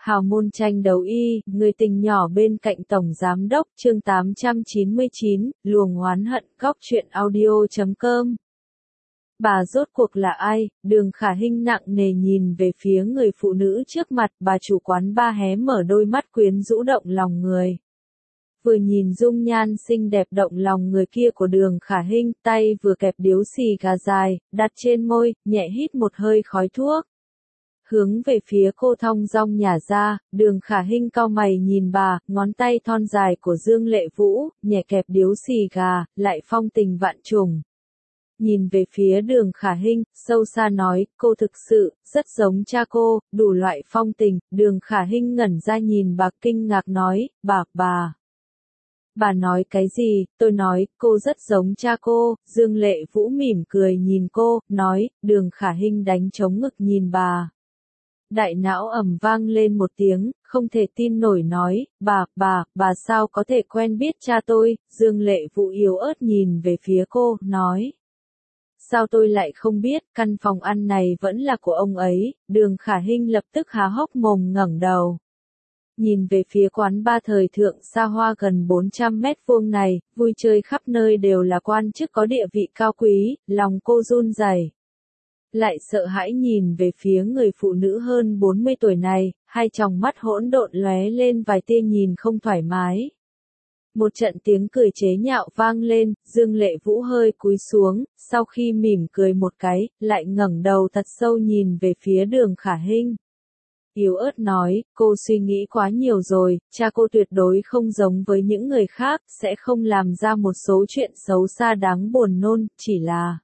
Hào môn tranh đấu y, người tình nhỏ bên cạnh Tổng Giám đốc, chương 899, luồng oán hận, góc truyện audio.com. Bà rốt cuộc là ai? Đường Khả Hinh nặng nề nhìn về phía người phụ nữ trước mặt, bà chủ quán ba hé mở đôi mắt quyến rũ động lòng người. Vừa nhìn dung nhan xinh đẹp động lòng người kia của Đường Khả Hinh, tay vừa kẹp điếu xì gà dài, đặt trên môi, nhẹ hít một hơi khói thuốc. Hướng về phía cô thong dong nhả ra, Đường Khả Hinh cau mày nhìn bà, ngón tay thon dài của Dương Lệ Vũ, nhẹ kẹp điếu xì gà, lại phong tình vạn trùng. Nhìn về phía Đường Khả Hinh, sâu xa nói, cô thực sự, rất giống cha cô, đủ loại phong tình. Đường Khả Hinh ngẩn ra nhìn bà kinh ngạc nói, bà. Bà nói cái gì? Tôi nói, cô rất giống cha cô. Dương Lệ Vũ mỉm cười nhìn cô, nói. Đường Khả Hinh đánh trống ngực nhìn bà. Đại não ầm vang lên một tiếng, không thể tin nổi nói, bà sao có thể quen biết cha tôi? Dương Lệ Vũ yếu ớt nhìn về phía cô, nói. Sao tôi lại không biết, căn phòng ăn này vẫn là của ông ấy. Đường Khả Hinh lập tức há hốc mồm ngẩng đầu. Nhìn về phía quán ba thời thượng xa hoa gần 400 mét vuông này, vui chơi khắp nơi đều là quan chức có địa vị cao quý, lòng cô run rẩy. Lại sợ hãi nhìn về phía người phụ nữ hơn 40 tuổi này, hai tròng mắt hỗn độn lóe lên vài tia nhìn không thoải mái. Một trận tiếng cười chế nhạo vang lên, Dương Lệ Vũ hơi cúi xuống, sau khi mỉm cười một cái, lại ngẩng đầu thật sâu nhìn về phía Đường Khả Hinh. Yếu ớt nói, cô suy nghĩ quá nhiều rồi, cha cô tuyệt đối không giống với những người khác, sẽ không làm ra một số chuyện xấu xa đáng buồn nôn, chỉ là...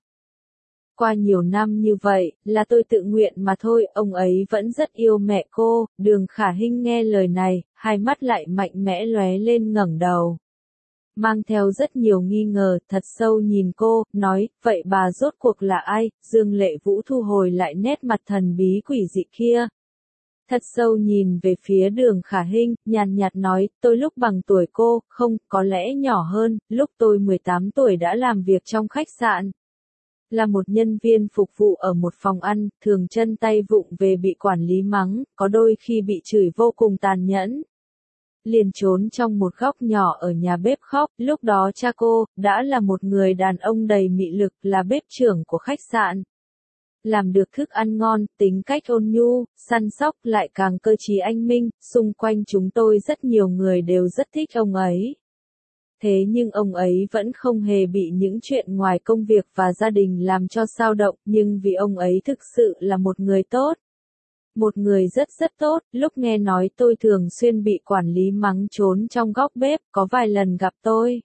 Qua nhiều năm như vậy, là tôi tự nguyện mà thôi, ông ấy vẫn rất yêu mẹ cô. Đường Khả Hinh nghe lời này, hai mắt lại mạnh mẽ lóe lên ngẩng đầu. Mang theo rất nhiều nghi ngờ, thật sâu nhìn cô, nói, vậy bà rốt cuộc là ai? Dương Lệ Vũ thu hồi lại nét mặt thần bí quỷ dị kia. Thật sâu nhìn về phía Đường Khả Hinh, nhàn nhạt nói, tôi lúc bằng tuổi cô, không, có lẽ nhỏ hơn, lúc tôi 18 tuổi đã làm việc trong khách sạn. Là một nhân viên phục vụ ở một phòng ăn, thường chân tay vụng về bị quản lý mắng, có đôi khi bị chửi vô cùng tàn nhẫn. Liền trốn trong một góc nhỏ ở nhà bếp khóc, lúc đó cha cô, đã là một người đàn ông đầy mị lực, là bếp trưởng của khách sạn. Làm được thức ăn ngon, tính cách ôn nhu, săn sóc lại càng cơ trí anh minh, xung quanh chúng tôi rất nhiều người đều rất thích ông ấy. Thế nhưng ông ấy vẫn không hề bị những chuyện ngoài công việc và gia đình làm cho xao động, nhưng vì ông ấy thực sự là một người tốt. Một người rất tốt, lúc nghe nói tôi thường xuyên bị quản lý mắng trốn trong góc bếp, có vài lần gặp tôi.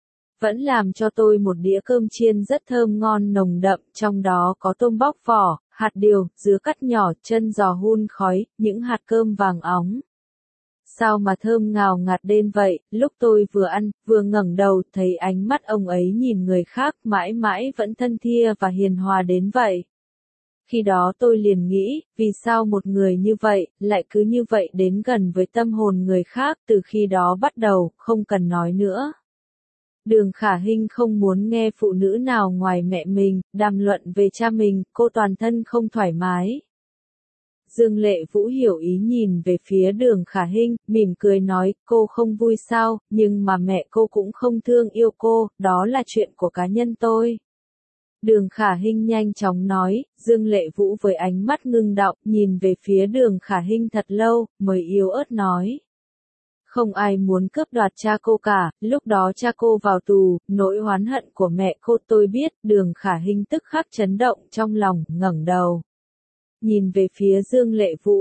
Vẫn làm cho tôi một đĩa cơm chiên rất thơm ngon nồng đậm, trong đó có tôm bóc vỏ, hạt điều, dứa cắt nhỏ, chân giò hun khói, những hạt cơm vàng óng. Sao mà thơm ngào ngạt đến vậy, lúc tôi vừa ăn, vừa ngẩng đầu, thấy ánh mắt ông ấy nhìn người khác mãi mãi vẫn thân thia và hiền hòa đến vậy. Khi đó tôi liền nghĩ, vì sao một người như vậy, lại cứ như vậy đến gần với tâm hồn người khác, từ khi đó bắt đầu, không cần nói nữa. Đường Khả Hinh không muốn nghe phụ nữ nào ngoài mẹ mình, đàm luận về cha mình, cô toàn thân không thoải mái. Dương Lệ Vũ hiểu ý nhìn về phía Đường Khả Hinh, mỉm cười nói, cô không vui sao, nhưng mà mẹ cô cũng không thương yêu cô, đó là chuyện của cá nhân tôi. Đường Khả Hinh nhanh chóng nói, Dương Lệ Vũ với ánh mắt ngưng đọng, nhìn về phía Đường Khả Hinh thật lâu, mới yếu ớt nói. Không ai muốn cướp đoạt cha cô cả, lúc đó cha cô vào tù, nỗi oán hận của mẹ cô tôi biết, Đường Khả Hinh tức khắc chấn động trong lòng, ngẩng đầu. Nhìn về phía Dương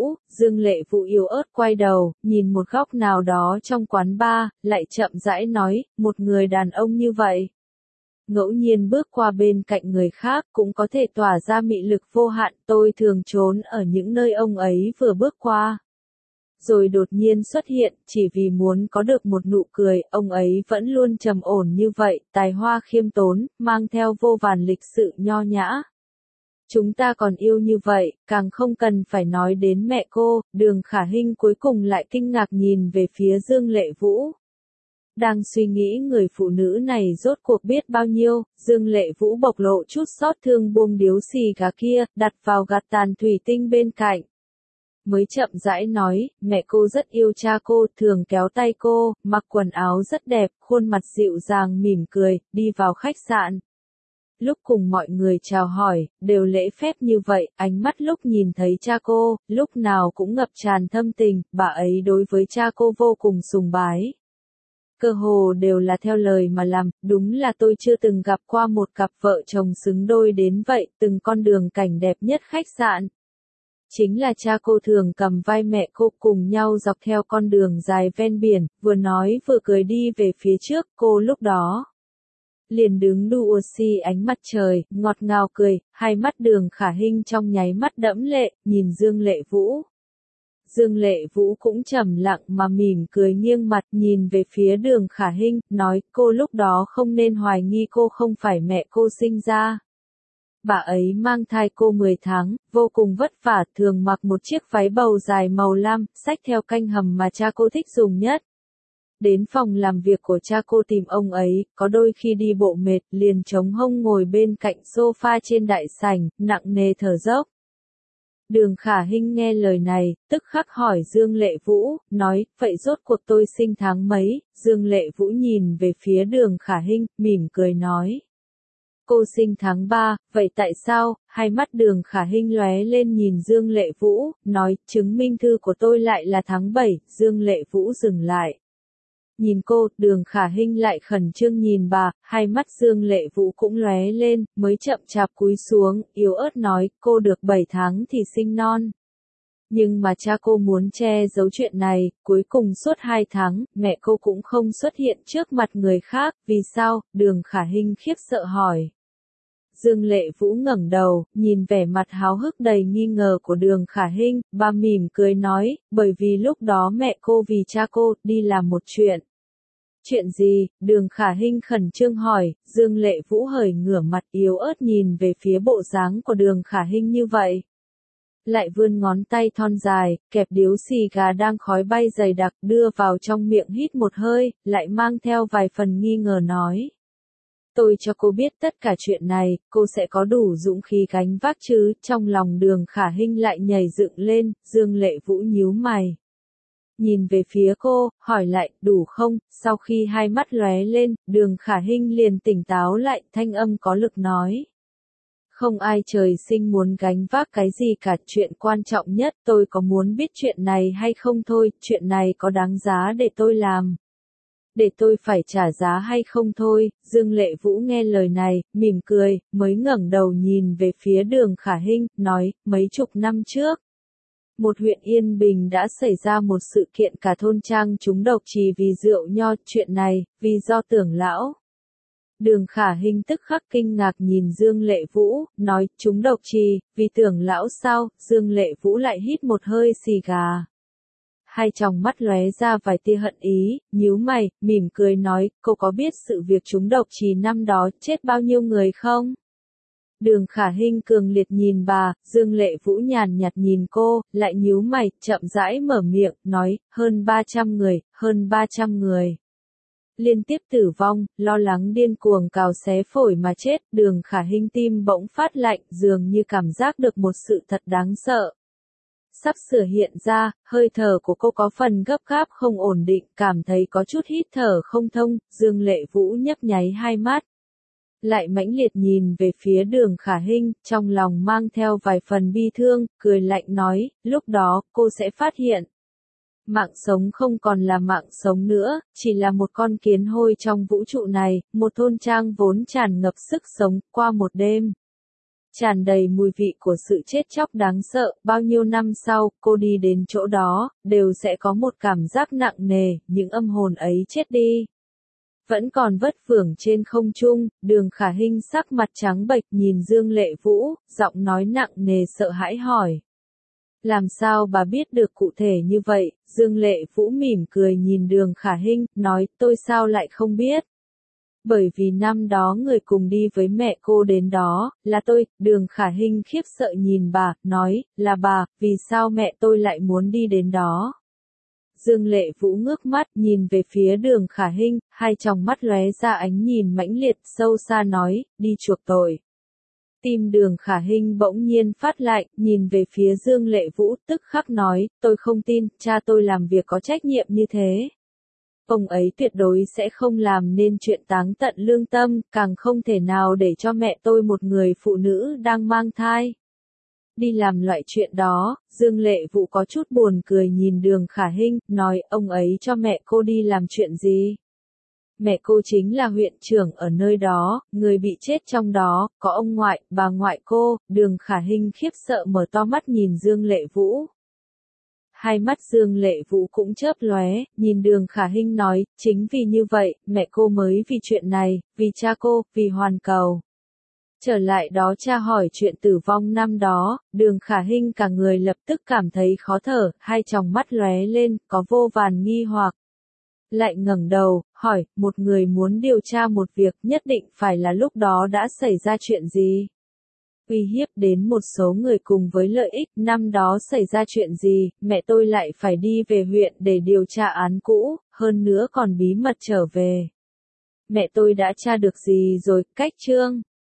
Lệ Vũ yếu ớt quay đầu, nhìn một góc nào đó trong quán bar, lại chậm rãi nói, một người đàn ông như vậy. Ngẫu nhiên bước qua bên cạnh người khác cũng có thể tỏa ra mị lực vô hạn, tôi thường trốn ở những nơi ông ấy vừa bước qua. Rồi đột nhiên xuất hiện, chỉ vì muốn có được một nụ cười, ông ấy vẫn luôn trầm ổn như vậy, tài hoa khiêm tốn, mang theo vô vàn lịch sự nho nhã. Chúng ta còn yêu như vậy, càng không cần phải nói đến mẹ cô. Đường Khả Hinh cuối cùng lại kinh ngạc nhìn về phía Dương Lệ Vũ. Đang suy nghĩ người phụ nữ này rốt cuộc biết bao nhiêu, Dương Lệ Vũ bộc lộ chút xót thương buông điếu xì gà kia, đặt vào gạt tàn thủy tinh bên cạnh. mới chậm rãi nói, mẹ cô rất yêu cha cô, thường kéo tay cô, mặc quần áo rất đẹp, khuôn mặt dịu dàng mỉm cười, đi vào khách sạn. Lúc cùng mọi người chào hỏi, đều lễ phép như vậy, ánh mắt lúc nhìn thấy cha cô, lúc nào cũng ngập tràn thâm tình, bà ấy đối với cha cô vô cùng sùng bái. Cơ hồ đều là theo lời mà làm, đúng là tôi chưa từng gặp qua một cặp vợ chồng xứng đôi đến vậy, từng con đường cảnh đẹp nhất khách sạn. Chính là cha cô thường cầm vai mẹ cô cùng nhau dọc theo con đường dài ven biển, vừa nói vừa cười đi về phía trước, cô lúc đó liền đứng đu oxy ánh mặt trời, ngọt ngào cười, hai mắt Đường Khả Hinh trong nháy mắt đẫm lệ, nhìn Dương Lệ Vũ. Dương Lệ Vũ cũng trầm lặng mà mỉm cười nghiêng mặt nhìn về phía Đường Khả Hinh, nói cô lúc đó không nên hoài nghi cô không phải mẹ cô sinh ra. Bà ấy mang thai cô 10 tháng, vô cùng vất vả, thường mặc một chiếc váy bầu dài màu lam, xách theo canh hầm mà cha cô thích dùng nhất. Đến phòng làm việc của cha cô tìm ông ấy, có đôi khi đi bộ mệt, liền chống hông ngồi bên cạnh sofa trên đại sảnh, nặng nề thở dốc. Đường Khả Hinh nghe lời này, tức khắc hỏi Dương Lệ Vũ, nói, vậy rốt cuộc tôi sinh tháng mấy? Dương Lệ Vũ nhìn về phía Đường Khả Hinh, mỉm cười nói. Cô sinh tháng 3, vậy tại sao? Hai mắt Đường Khả Hinh lóe lên nhìn Dương Lệ Vũ, nói, chứng minh thư của tôi lại là tháng 7, Dương Lệ Vũ dừng lại. Nhìn cô, Đường Khả Hinh lại khẩn trương nhìn bà, hai mắt Dương Lệ Vũ cũng lóe lên, mới chậm chạp cúi xuống, yếu ớt nói, cô được 7 tháng thì sinh non. Nhưng mà cha cô muốn che giấu chuyện này, cuối cùng suốt 2 tháng, mẹ cô cũng không xuất hiện trước mặt người khác, vì sao? Đường Khả Hinh khiếp sợ hỏi. Dương Lệ Vũ ngẩng đầu, nhìn vẻ mặt háo hức đầy nghi ngờ của Đường Khả Hinh, bà mỉm cười nói, bởi vì lúc đó mẹ cô vì cha cô, đi làm một chuyện. Chuyện gì? Đường Khả Hinh khẩn trương hỏi, Dương Lệ Vũ hởi ngửa mặt yếu ớt nhìn về phía bộ dáng của Đường Khả Hinh như vậy. Lại vươn ngón tay thon dài, kẹp điếu xì gà đang khói bay dày đặc đưa vào trong miệng hít một hơi, lại mang theo vài phần nghi ngờ nói. Tôi cho cô biết tất cả chuyện này, cô sẽ có đủ dũng khí gánh vác chứ, trong lòng Đường Khả Hinh lại nhảy dựng lên, Dương Lệ Vũ nhíu mày. Nhìn về phía cô, hỏi lại, đủ không? Sau khi hai mắt lóe lên, Đường Khả Hinh liền tỉnh táo lại, thanh âm có lực nói. Không ai trời sinh muốn gánh vác cái gì cả, chuyện quan trọng nhất tôi có muốn biết chuyện này hay không thôi, chuyện này có đáng giá để tôi làm. Để tôi phải trả giá hay không thôi, Dương Lệ Vũ nghe lời này, mỉm cười, mới ngẩng đầu nhìn về phía Đường Khả Hinh, nói, mấy chục năm trước. Một huyện Yên Bình đã xảy ra một sự kiện cả thôn trang trúng độc chỉ vì rượu nho, chuyện này, vì do Tưởng lão. Đường Khả Hinh tức khắc kinh ngạc nhìn Dương Lệ Vũ, nói, trúng độc trì, vì Tưởng lão sao? Dương Lệ Vũ lại hít một hơi xì gà. Hai tròng mắt lóe ra vài tia hận ý, nhíu mày, mỉm cười nói, cô có biết sự việc trúng độc trì năm đó chết bao nhiêu người không? Đường Khả Hinh cường liệt nhìn bà, Dương Lệ Vũ nhàn nhạt nhìn cô, lại nhíu mày, chậm rãi mở miệng, nói, hơn 300 người, hơn 300 người. Liên tiếp tử vong, lo lắng điên cuồng cào xé phổi mà chết, Đường Khả Hinh tim bỗng phát lạnh, dường như cảm giác được một sự thật đáng sợ. Sắp sửa hiện ra, hơi thở của cô có phần gấp gáp không ổn định, cảm thấy có chút hít thở không thông, Dương Lệ Vũ nhấp nháy hai mắt. Lại mãnh liệt nhìn về phía Đường Khả Hinh, trong lòng mang theo vài phần bi thương, cười lạnh nói, lúc đó, cô sẽ phát hiện. Mạng sống không còn là mạng sống nữa, chỉ là một con kiến hôi trong vũ trụ này, một thôn trang vốn tràn ngập sức sống, qua một đêm. Tràn đầy mùi vị của sự chết chóc đáng sợ, bao nhiêu năm sau, cô đi đến chỗ đó, đều sẽ có một cảm giác nặng nề, những âm hồn ấy chết đi. Vẫn còn vất vưởng trên không trung, Đường Khả Hinh sắc mặt trắng bệch nhìn Dương Lệ Vũ, giọng nói nặng nề sợ hãi hỏi. Làm sao bà biết được cụ thể như vậy? Dương Lệ Vũ mỉm cười nhìn Đường Khả Hinh, nói, tôi sao lại không biết? Bởi vì năm đó người cùng đi với mẹ cô đến đó, là tôi. Đường Khả Hinh khiếp sợ nhìn bà, nói, là bà, vì sao mẹ tôi lại muốn đi đến đó? Dương Lệ Vũ ngước mắt nhìn về phía Đường Khả Hinh, hai tròng mắt lóe ra ánh nhìn mãnh liệt, sâu xa nói, đi chuộc tội. Tim Đường Khả Hinh bỗng nhiên phát lạnh, nhìn về phía Dương Lệ Vũ, tức khắc nói, tôi không tin, cha tôi làm việc có trách nhiệm như thế. Ông ấy tuyệt đối sẽ không làm nên chuyện táng tận lương tâm, càng không thể nào để cho mẹ tôi một người phụ nữ đang mang thai đi làm loại chuyện đó. Dương Lệ Vũ có chút buồn cười nhìn Đường Khả Hinh, nói, ông ấy cho mẹ cô đi làm chuyện gì? Mẹ cô chính là huyện trưởng ở nơi đó, người bị chết trong đó, có ông ngoại, bà ngoại cô. Đường Khả Hinh khiếp sợ mở to mắt nhìn Dương Lệ Vũ. Hai mắt Dương Lệ Vũ cũng chớp lóe, nhìn Đường Khả Hinh nói, chính vì như vậy, mẹ cô mới vì chuyện này, vì cha cô, vì hoàn cầu. Trở lại đó cha hỏi chuyện tử vong năm đó, Đường Khả Hinh cả người lập tức cảm thấy khó thở, hai tròng mắt lóe lên, có vô vàn nghi hoặc. Lại ngẩng đầu, hỏi, một người muốn điều tra một việc nhất định phải là lúc đó đã xảy ra chuyện gì? Uy hiếp đến một số người cùng với lợi ích, năm đó xảy ra chuyện gì, mẹ tôi lại phải đi về huyện để điều tra án cũ, hơn nữa còn bí mật trở về. Mẹ tôi đã tra được gì rồi, cách chương